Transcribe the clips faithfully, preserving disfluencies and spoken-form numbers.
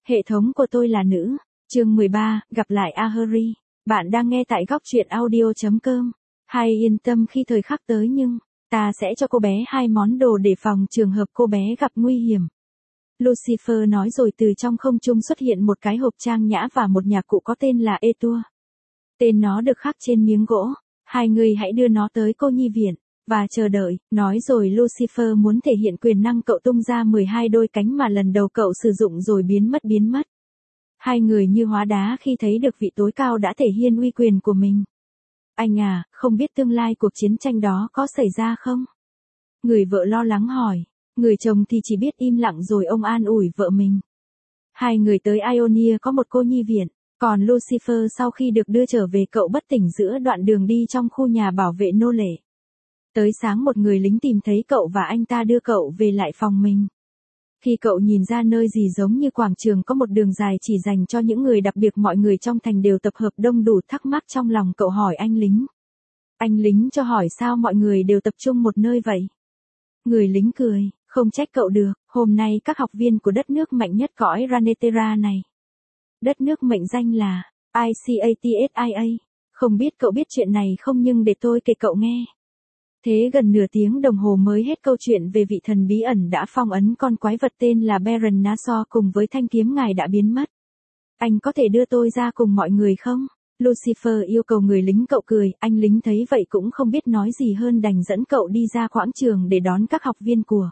Hệ thống của tôi là nữ. Chương mười ba, gặp lại Ahuri. Bạn đang nghe tại góc truyện audio chấm com. Hai yên tâm khi thời khắc tới nhưng, ta sẽ cho cô bé hai món đồ để phòng trường hợp cô bé gặp nguy hiểm. Lucifer nói rồi từ trong không trung xuất hiện một cái hộp trang nhã và một nhạc cụ có tên là Etua. Tên nó được khắc trên miếng gỗ. Hai người hãy đưa nó tới cô nhi viện, và chờ đợi, nói rồi Lucifer muốn thể hiện quyền năng cậu tung ra mười hai đôi cánh mà lần đầu cậu sử dụng rồi biến mất biến mất. Hai người như hóa đá khi thấy được vị tối cao đã thể hiện uy quyền của mình. Anh à, không biết tương lai cuộc chiến tranh đó có xảy ra không? Người vợ lo lắng hỏi. Người chồng thì chỉ biết im lặng rồi ông an ủi vợ mình. Hai người tới Ionia có một cô nhi viện, còn Lucifer sau khi được đưa trở về cậu bất tỉnh giữa đoạn đường đi trong khu nhà bảo vệ nô lệ. Tới sáng một người lính tìm thấy cậu và anh ta đưa cậu về lại phòng mình. Khi cậu nhìn ra nơi gì giống như quảng trường có một đường dài chỉ dành cho những người đặc biệt, mọi người trong thành đều tập hợp đông đủ, thắc mắc trong lòng cậu hỏi anh lính. Anh lính cho hỏi sao mọi người đều tập trung một nơi vậy? Người lính cười, không trách cậu được, hôm nay các học viên của đất nước mạnh nhất cõi Ranetera này. Đất nước mệnh danh là i ca tê ét i a. Không biết cậu biết chuyện này không nhưng để tôi kể cậu nghe. Thế gần nửa tiếng đồng hồ mới hết câu chuyện về vị thần bí ẩn đã phong ấn con quái vật tên là Baron Nashor cùng với thanh kiếm ngài đã biến mất. Anh có thể đưa tôi ra cùng mọi người không? Lucifer yêu cầu người lính. Cậu cười, anh lính thấy vậy cũng không biết nói gì hơn đành dẫn cậu đi ra quảng trường để đón các học viên của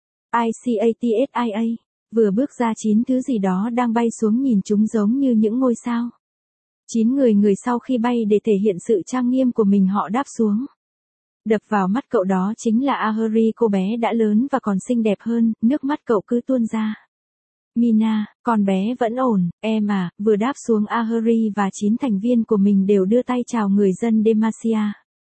i ca tê ét i a. Vừa bước ra chín thứ gì đó đang bay xuống, nhìn chúng giống như những ngôi sao. Chín người người sau khi bay để thể hiện sự trang nghiêm của mình họ đáp xuống. Đập vào mắt cậu đó chính là Ahuri, cô bé đã lớn và còn xinh đẹp hơn, nước mắt cậu cứ tuôn ra. Mina, con bé vẫn ổn, em à. Vừa đáp xuống Ahuri và chín thành viên của mình đều đưa tay chào người dân Demacia.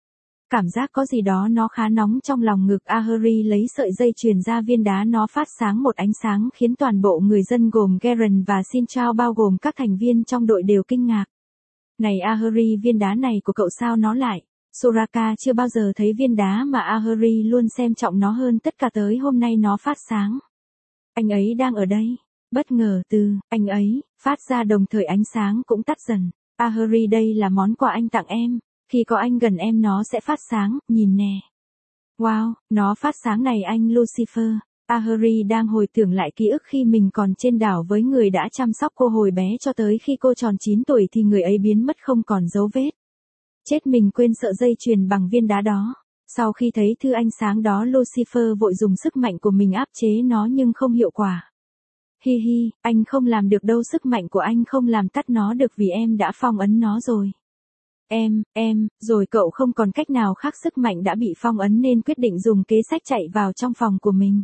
Cảm giác có gì đó nó khá nóng trong lòng ngực. Ahuri lấy sợi dây chuyền ra viên đá, nó phát sáng một ánh sáng khiến toàn bộ người dân gồm Garen và Sinchao bao gồm các thành viên trong đội đều kinh ngạc. Này Ahuri, viên đá này của cậu sao nó lại? Soraka chưa bao giờ thấy viên đá mà Ahuri luôn xem trọng nó hơn tất cả, tới hôm nay nó phát sáng. Anh ấy đang ở đây. Bất ngờ từ anh ấy phát ra đồng thời ánh sáng cũng tắt dần. Ahuri, đây là món quà anh tặng em. Khi có anh gần em nó sẽ phát sáng, nhìn nè. Wow, nó phát sáng này anh Lucifer. Ahuri đang hồi tưởng lại ký ức khi mình còn trên đảo với người đã chăm sóc cô hồi bé cho tới khi cô tròn chín tuổi thì người ấy biến mất không còn dấu vết. Chết, mình quên sợi dây chuyền bằng viên đá đó. Sau khi thấy thứ ánh sáng đó, Lucifer vội dùng sức mạnh của mình áp chế nó nhưng không hiệu quả. Hi hi, anh không làm được đâu, sức mạnh của anh không làm tắt nó được vì em đã phong ấn nó rồi. Em, em, rồi cậu không còn cách nào khác, sức mạnh đã bị phong ấn nên quyết định dùng kế sách chạy vào trong phòng của mình.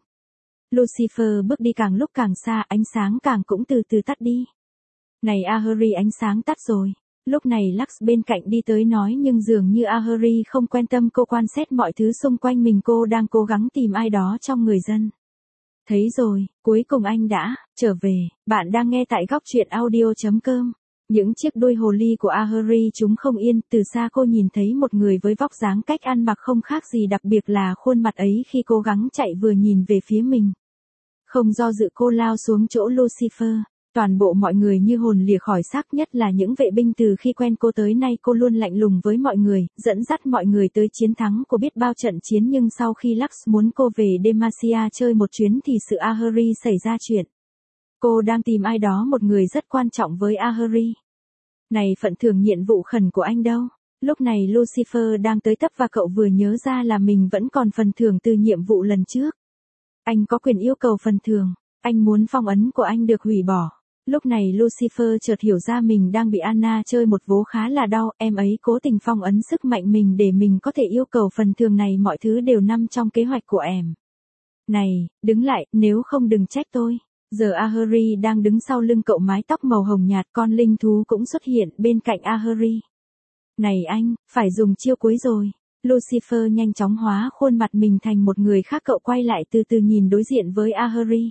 Lucifer bước đi càng lúc càng xa, ánh sáng càng cũng từ từ tắt đi. Này Ahuri, ánh sáng tắt rồi. Lúc này Lux bên cạnh đi tới nói nhưng dường như Ahuri không quan tâm, cô quan sát mọi thứ xung quanh mình, cô đang cố gắng tìm ai đó trong người dân. Thấy rồi, cuối cùng anh đã trở về. Bạn đang nghe tại góc truyện audio chấm com. Những chiếc đuôi hồ ly của Ahuri chúng không yên, từ xa cô nhìn thấy một người với vóc dáng cách ăn mặc không khác gì, đặc biệt là khuôn mặt ấy khi cố gắng chạy vừa nhìn về phía mình. Không do dự cô lao xuống chỗ Lucifer. Toàn bộ mọi người như hồn lìa khỏi xác, nhất là những vệ binh. Từ khi quen cô tới nay cô luôn lạnh lùng với mọi người, dẫn dắt mọi người tới chiến thắng của biết bao trận chiến, nhưng sau khi Lux muốn cô về Demacia chơi một chuyến thì sự Ahuri xảy ra chuyện. Cô đang tìm ai đó, một người rất quan trọng với Ahuri. Này, phận thưởng nhiệm vụ khẩn của anh đâu? Lúc này Lucifer đang tới tấp và cậu vừa nhớ ra là mình vẫn còn phần thưởng từ nhiệm vụ lần trước. Anh có quyền yêu cầu phần thưởng, anh muốn phong ấn của anh được hủy bỏ. Lúc này Lucifer chợt hiểu ra mình đang bị Anna chơi một vố khá là đau, em ấy cố tình phong ấn sức mạnh mình để mình có thể yêu cầu phần thưởng này, mọi thứ đều nằm trong kế hoạch của em. Này, đứng lại, nếu không đừng trách tôi. Giờ Ahuri đang đứng sau lưng cậu, mái tóc màu hồng nhạt, con linh thú cũng xuất hiện bên cạnh Ahuri. Này anh, phải dùng chiêu cuối rồi. Lucifer nhanh chóng hóa khuôn mặt mình thành một người khác, cậu quay lại từ từ nhìn đối diện với Ahuri.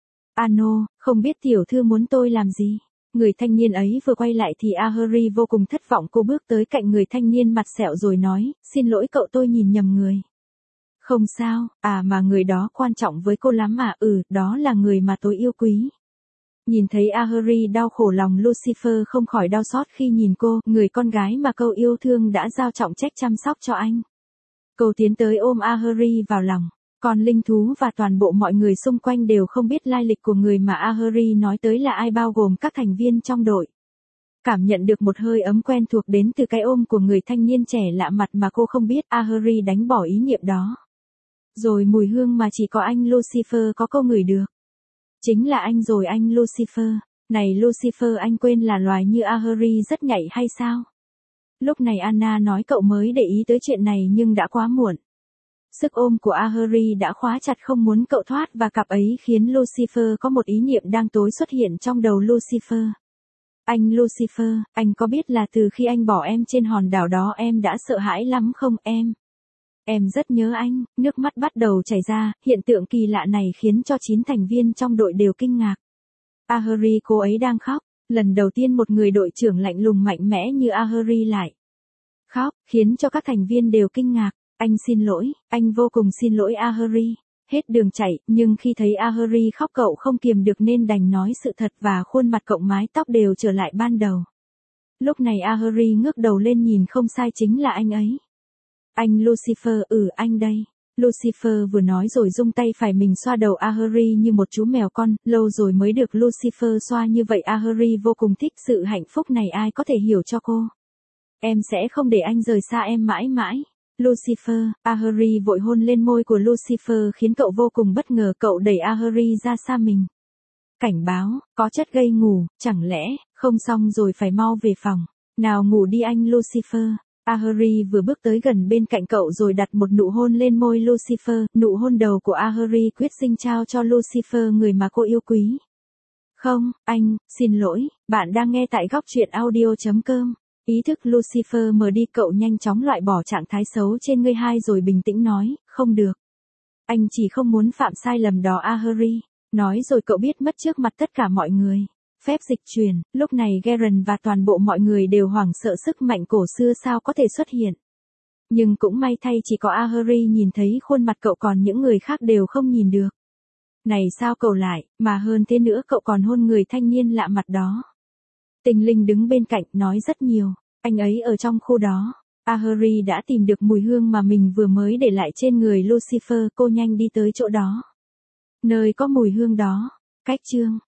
Ano, không biết tiểu thư muốn tôi làm gì? Người thanh niên ấy vừa quay lại thì Ahuri vô cùng thất vọng, cô bước tới cạnh người thanh niên mặt sẹo rồi nói, xin lỗi cậu, tôi nhìn nhầm người. Không sao, à mà người đó quan trọng với cô lắm à? Ừ, đó là người mà tôi yêu quý. Nhìn thấy Ahuri đau khổ lòng Lucifer không khỏi đau xót khi nhìn cô, người con gái mà cậu yêu thương đã giao trọng trách chăm sóc cho anh. Cậu tiến tới ôm Ahuri vào lòng. Còn linh thú và toàn bộ mọi người xung quanh đều không biết lai lịch của người mà Ahuri nói tới là ai, bao gồm các thành viên trong đội. Cảm nhận được một hơi ấm quen thuộc đến từ cái ôm của người thanh niên trẻ lạ mặt mà cô không biết, Ahuri đánh bỏ ý niệm đó. Rồi mùi hương mà chỉ có anh Lucifer có câu ngửi được. Chính là anh rồi anh Lucifer. Này Lucifer, anh quên là loài như Ahuri rất nhạy hay sao? Lúc này Anna nói cậu mới để ý tới chuyện này nhưng đã quá muộn. Sức ôm của Ahuri đã khóa chặt không muốn cậu thoát và cặp ấy khiến Lucifer có một ý niệm đang tối xuất hiện trong đầu Lucifer. Anh Lucifer, anh có biết là từ khi anh bỏ em trên hòn đảo đó em đã sợ hãi lắm không em? Em rất nhớ anh, nước mắt bắt đầu chảy ra, hiện tượng kỳ lạ này khiến cho chín thành viên trong đội đều kinh ngạc. Ahuri, cô ấy đang khóc, lần đầu tiên một người đội trưởng lạnh lùng mạnh mẽ như Ahuri lại khóc, khiến cho các thành viên đều kinh ngạc. Anh xin lỗi, anh vô cùng xin lỗi Ahuri. Hết đường chạy, nhưng khi thấy Ahuri khóc cậu không kiềm được nên đành nói sự thật và khuôn mặt cậu mái tóc đều trở lại ban đầu. Lúc này Ahuri ngước đầu lên nhìn không sai, chính là anh ấy. Anh Lucifer, ừ anh đây. Lucifer vừa nói rồi dung tay phải mình xoa đầu Ahuri như một chú mèo con, lâu rồi mới được Lucifer xoa như vậy. Ahuri vô cùng thích sự hạnh phúc này, ai có thể hiểu cho cô. Em sẽ không để anh rời xa em mãi mãi. Lucifer, Ahuri vội hôn lên môi của Lucifer khiến cậu vô cùng bất ngờ, cậu đẩy Ahuri ra xa mình. Cảnh báo, có chất gây ngủ, chẳng lẽ, không xong rồi phải mau về phòng. Nào ngủ đi anh Lucifer. Ahuri vừa bước tới gần bên cạnh cậu rồi đặt một nụ hôn lên môi Lucifer, nụ hôn đầu của Ahuri quyết sinh trao cho Lucifer, người mà cô yêu quý. Không, anh, xin lỗi, bạn đang nghe tại góc truyện audio chấm com. Ý thức Lucifer mờ đi, cậu nhanh chóng loại bỏ trạng thái xấu trên người hai rồi bình tĩnh nói, không được. Anh chỉ không muốn phạm sai lầm đó Ahuri. Nói rồi cậu biết mất trước mặt tất cả mọi người. Phép dịch chuyển, lúc này Garen và toàn bộ mọi người đều hoảng sợ, sức mạnh cổ xưa sao có thể xuất hiện. Nhưng cũng may thay chỉ có Ahuri nhìn thấy khuôn mặt cậu, còn những người khác đều không nhìn được. Này sao cậu lại, mà hơn thế nữa cậu còn hôn người thanh niên lạ mặt đó. Tinh linh đứng bên cạnh nói rất nhiều, anh ấy ở trong khu đó. Ahuri đã tìm được mùi hương mà mình vừa mới để lại trên người Lucifer, cô nhanh đi tới chỗ đó. Nơi có mùi hương đó. Cách chương